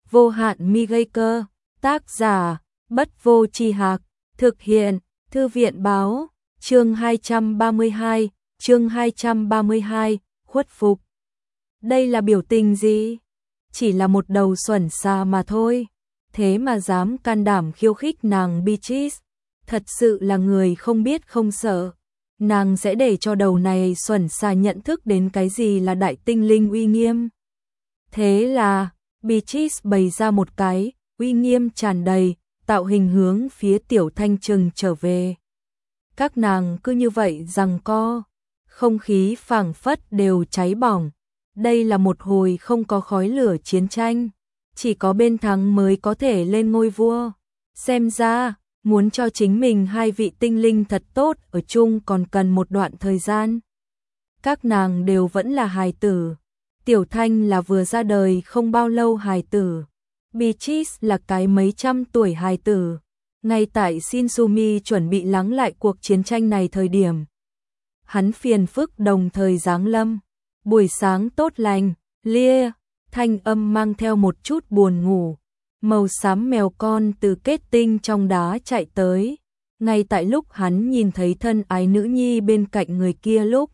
vô hạn mi gây cơ, tác giả, Bất Vô Tri Hạc, thực hiện, Thư viện báo, chương 232, khuất phục. Đây là biểu tình gì? Chỉ là một đầu xuẩn xà mà thôi, thế mà dám can đảm khiêu khích nàng Beatrice, thật sự là người không biết không sợ. Nàng sẽ để cho đầu này xuẩn xà nhận thức đến cái gì là đại tinh linh uy nghiêm. Thế là, Beatrice bày ra một cái, uy nghiêm tràn đầy, tạo hình hướng phía Tiểu Thanh Trừng trở về. Các nàng cứ như vậy giằng co, không khí phảng phất đều cháy bỏng. Đây là một hồi không có khói lửa chiến tranh, chỉ có bên thắng mới có thể lên ngôi vua. Xem ra, muốn cho chính mình hai vị tinh linh thật tốt ở chung còn cần một đoạn thời gian. Các nàng đều vẫn là hài tử. Tiểu Thanh là vừa ra đời không bao lâu hài tử. Beatrice là cái mấy trăm tuổi hài tử. Ngay tại Shinsumi chuẩn bị lắng lại cuộc chiến tranh này thời điểm, hắn phiền phức đồng thời giáng lâm. Buổi sáng tốt lành, Lia, thanh âm mang theo một chút buồn ngủ. Màu xám mèo con từ kết tinh trong đá chạy tới. Ngay tại lúc hắn nhìn thấy thân ái nữ nhi bên cạnh người kia lúc,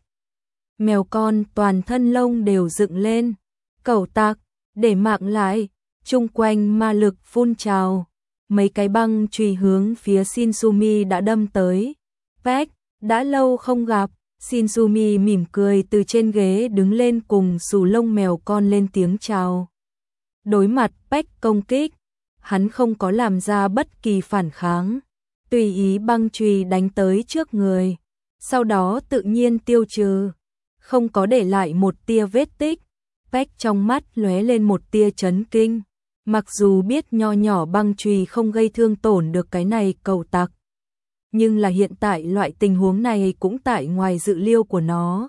mèo con toàn thân lông đều dựng lên. Cẩu tặc, để mạng lại, chung quanh ma lực phun trào. Mấy cái băng chùy hướng phía Shinsumi đã đâm tới. Peck, đã lâu không gặp. Shinsumi mỉm cười từ trên ghế đứng lên cùng xù lông mèo con lên tiếng chào. Đối mặt Peck công kích, hắn không có làm ra bất kỳ phản kháng, tùy ý băng chùy đánh tới trước người, sau đó tự nhiên tiêu trừ, không có để lại một tia vết tích. Peck trong mắt lóe lên một tia chấn kinh, mặc dù biết nho nhỏ băng chùy không gây thương tổn được cái này cẩu tặc, nhưng là hiện tại loại tình huống này cũng tại ngoài dự liệu của nó.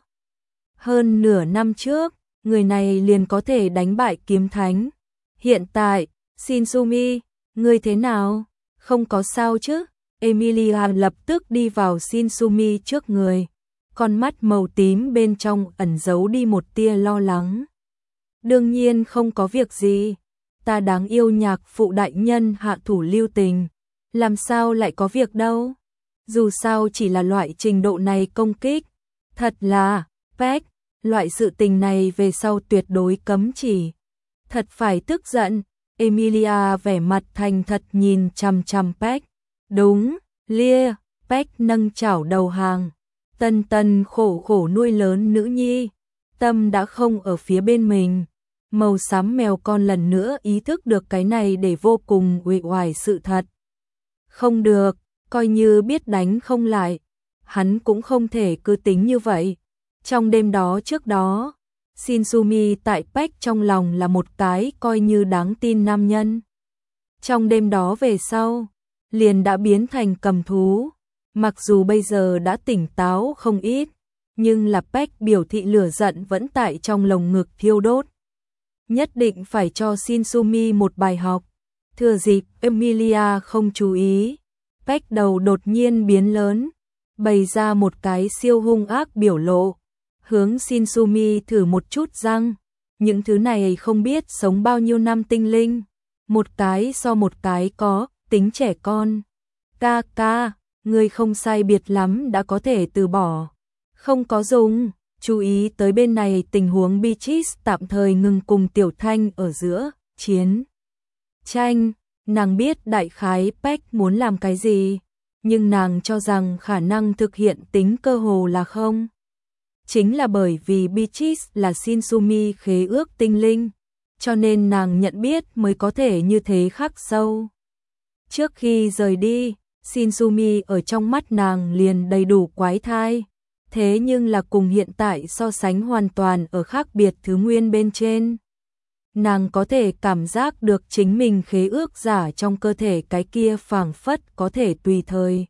Hơn nửa năm trước, người này liền có thể đánh bại kiếm thánh. Hiện tại, Shinsumi, ngươi thế nào? Không có sao chứ? Emilia lập tức đi vào Shinsumi trước người, con mắt màu tím bên trong ẩn giấu đi một tia lo lắng. Đương nhiên không có việc gì, ta đáng yêu nhạc phụ đại nhân hạ thủ lưu tình, làm sao lại có việc đâu? Dù sao chỉ là loại trình độ này công kích, thật là, Peck, loại sự tình này về sau tuyệt đối cấm chỉ. Thật phải tức giận. Emilia vẻ mặt thành thật nhìn chằm chằm Peck. Đúng, Lia, Peck nâng chảo đầu hàng. Tân Tân khổ khổ nuôi lớn nữ nhi, tâm đã không ở phía bên mình. Màu xám mèo con lần nữa ý thức được cái này để vô cùng uể oải sự thật. Không được, coi như biết đánh không lại, hắn cũng không thể cứ tính như vậy. Trong đêm đó trước đó, Shinsumi tại Peck trong lòng là một cái coi như đáng tin nam nhân. Trong đêm đó về sau, liền đã biến thành cầm thú. Mặc dù bây giờ đã tỉnh táo không ít, nhưng là Peck biểu thị lửa giận vẫn tại trong lồng ngực thiêu đốt. Nhất định phải cho Shinsumi một bài học. Thừa dịp Emilia không chú ý, Peck đầu đột nhiên biến lớn, bày ra một cái siêu hung ác biểu lộ. Hướng Shinsumi thử một chút răng. Những thứ này không biết sống bao nhiêu năm tinh linh, một cái so một cái có tính trẻ con. Ca ca, ngươi không sai biệt lắm đã có thể từ bỏ. Không có dùng. Chú ý tới bên này tình huống Beatrice tạm thời ngừng cùng Tiểu Thanh ở giữa chiến tranh. Nàng biết đại khái Peck muốn làm cái gì, nhưng nàng cho rằng khả năng thực hiện tính cơ hồ là không. Chính là bởi vì Beatrice là Shinsumi khế ước tinh linh, cho nên nàng nhận biết mới có thể như thế khắc sâu. Trước khi rời đi, Shinsumi ở trong mắt nàng liền đầy đủ quái thai, thế nhưng là cùng hiện tại so sánh hoàn toàn ở khác biệt thứ nguyên bên trên. Nàng có thể cảm giác được chính mình khế ước giả trong cơ thể cái kia phảng phất có thể tùy thời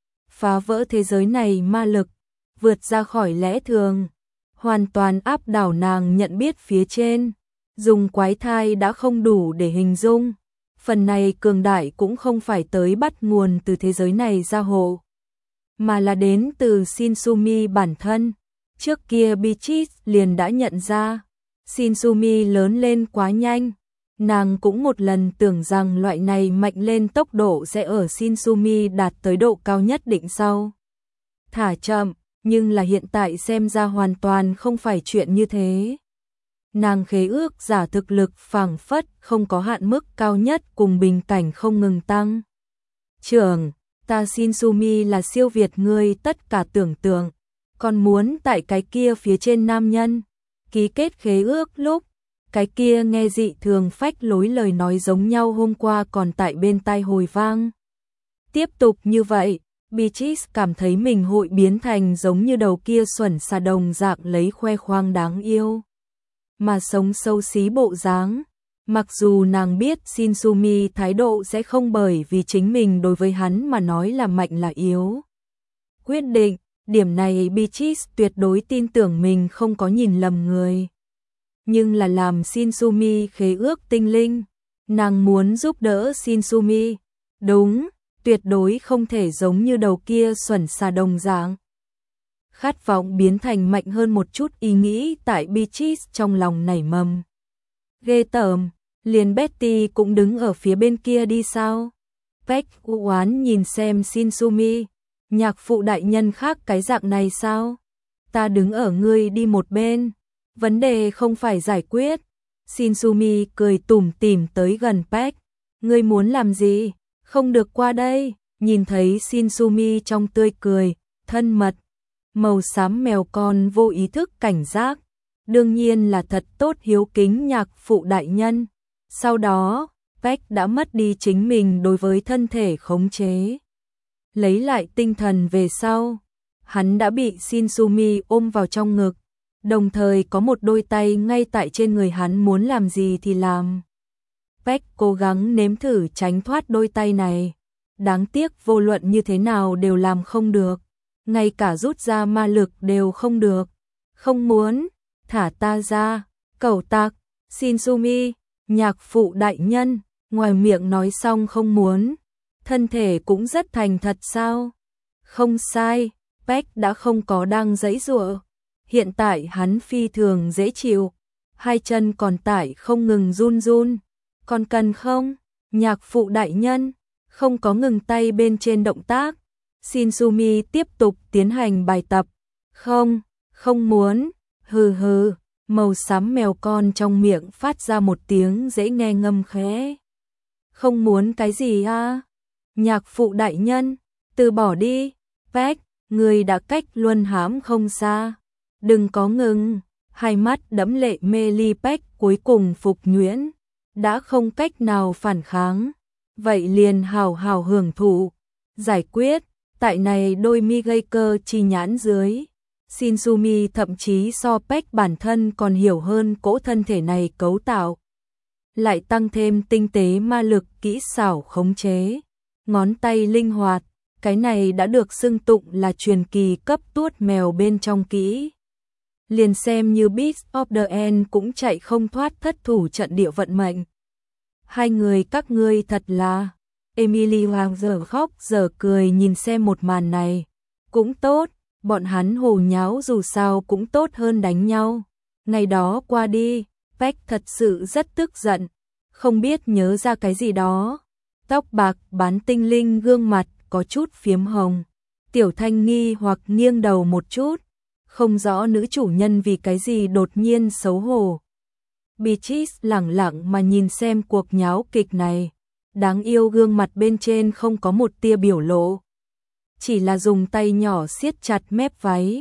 phá vỡ thế giới này ma lực, vượt ra khỏi lẽ thường, hoàn toàn áp đảo nàng nhận biết phía trên. Dùng quái thai đã không đủ để hình dung, phần này cường đại cũng không phải tới bắt nguồn từ thế giới này ra hộ, mà là đến từ Shinsumi bản thân. Trước kia Beatrice liền đã nhận ra, Shinsumi lớn lên quá nhanh, Nàng cũng một lần tưởng rằng loại này mạnh lên tốc độ sẽ ở Shinsumi đạt tới độ cao nhất định sau. Thả chậm, nhưng là hiện tại xem ra hoàn toàn không phải chuyện như thế. Nàng khế ước giả thực lực phảng phất không có hạn mức cao nhất cùng bình cảnh không ngừng tăng. Trưởng, ta Shinsumi là siêu việt ngươi tất cả tưởng tượng, còn muốn tại cái kia phía trên nam nhân. Ký kết khế ước lúc, cái kia nghe dị thường phách lối lời nói giống nhau hôm qua còn tại bên tai hồi vang. Tiếp tục như vậy, Beatrice cảm thấy mình hội biến thành giống như đầu kia xuẩn xà đồng dạng lấy khoe khoang đáng yêu mà sống xấu xí bộ dáng. Mặc dù nàng biết Shinsumi thái độ sẽ không bởi vì chính mình đối với hắn mà nói là mạnh là yếu. Quyết định, điểm này Beatrice tuyệt đối tin tưởng mình không có nhìn lầm người. Nhưng là làm Shinsumi khế ước tinh linh, nàng muốn giúp đỡ Shinsumi. Đúng, tuyệt đối không thể giống như đầu kia xuẩn xà đồng dạng. Khát vọng biến thành mạnh hơn một chút ý nghĩ tại Beatrice trong lòng nảy mầm. Ghê tởm, liền Betty cũng đứng ở phía bên kia đi sao? Peck u oán nhìn xem Shinsumi, nhạc phụ đại nhân khác cái dạng này sao? Ta đứng ở ngươi đi một bên, vấn đề không phải giải quyết. Shinsumi cười tủm tỉm tới gần Peck, ngươi muốn làm gì? Không được qua đây. Nhìn thấy Shinsumi trong tươi cười, thân mật, màu xám mèo con vô ý thức cảnh giác, đương nhiên là thật tốt hiếu kính nhạc phụ đại nhân. Sau đó, Peck đã mất đi chính mình đối với thân thể khống chế. Lấy lại tinh thần về sau, hắn đã bị Shinsumi ôm vào trong ngực, đồng thời có một đôi tay ngay tại trên người hắn muốn làm gì thì làm. Peck cố gắng nếm thử tránh thoát đôi tay này, đáng tiếc vô luận như thế nào đều làm không được, ngay cả rút ra ma lực đều không được. Không muốn, thả ta ra, cẩu tặc. Shinsumi, nhạc phụ đại nhân, ngoài miệng nói xong không muốn, thân thể cũng rất thành thật sao? Không sai, Peck đã không có đang giãy giụa, hiện tại hắn phi thường dễ chịu, hai chân còn tại không ngừng run run. Còn cần không? Nhạc phụ đại nhân, không có ngừng tay bên trên động tác. Shinsumi tiếp tục tiến hành bài tập. Không, không muốn, hừ hừ, màu xám mèo con trong miệng phát ra một tiếng dễ nghe ngâm khẽ. Không muốn cái gì à? Nhạc phụ đại nhân, từ bỏ đi. Peck, người đã cách luân hãm không xa. Đừng có ngừng. Hai mắt đẫm lệ mê ly Peck cuối cùng phục nhuyễn, đã không cách nào phản kháng. Vậy liền hào hào hưởng thụ. Giải quyết, tại này đôi mi gây cơ chi nhãn dưới. Shinsumi thậm chí so Peck bản thân còn hiểu hơn cỗ thân thể này cấu tạo. Lại tăng thêm tinh tế ma lực kỹ xảo khống chế. Ngón tay linh hoạt, cái này đã được xưng tụng là truyền kỳ cấp tuốt mèo bên trong kỹ. Liền xem như Beast of the End cũng chạy không thoát thất thủ trận địa vận mệnh. Hai người các ngươi thật là... Emily Hoàng giờ khóc giờ cười nhìn xem một màn này. Cũng tốt, bọn hắn hồ nháo dù sao cũng tốt hơn đánh nhau. Ngày đó qua đi, Peck thật sự rất tức giận, không biết nhớ ra cái gì đó. Tóc bạc bán tinh linh gương mặt có chút phiếm hồng. Tiểu Thanh nghi hoặc nghiêng đầu một chút, không rõ nữ chủ nhân vì cái gì đột nhiên xấu hổ. Beatrice lẳng lặng mà nhìn xem cuộc nháo kịch này, đáng yêu gương mặt bên trên không có một tia biểu lộ. Chỉ là dùng tay nhỏ siết chặt mép váy.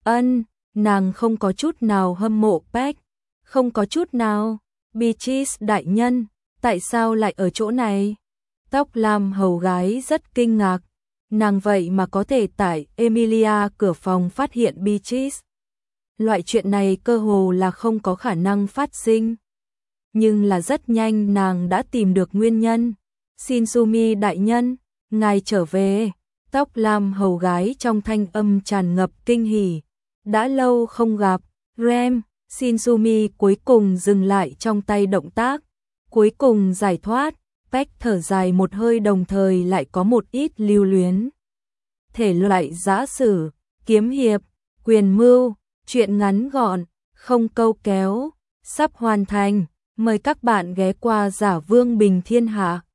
Nàng không có chút nào hâm mộ Peck, không có chút nào. Beatrice đại nhân, tại sao lại ở chỗ này? Tóc lam hầu gái rất kinh ngạc, nàng vậy mà có thể tại Emilia cửa phòng phát hiện Beatrice. Loại chuyện này cơ hồ là không có khả năng phát sinh. Nhưng là rất nhanh nàng đã tìm được nguyên nhân. Shinsumi đại nhân, ngài trở về. Tóc lam hầu gái trong thanh âm tràn ngập kinh hỉ. Đã lâu không gặp, Rem. Shinsumi cuối cùng dừng lại trong tay động tác, cuối cùng giải thoát. Peck thở dài một hơi đồng thời lại có một ít lưu luyến. Thể loại giã sử, kiếm hiệp, quyền mưu, truyện ngắn gọn, không câu kéo, sắp hoàn thành. Mời các bạn ghé qua Giả Vương Bình Thiên Hạ.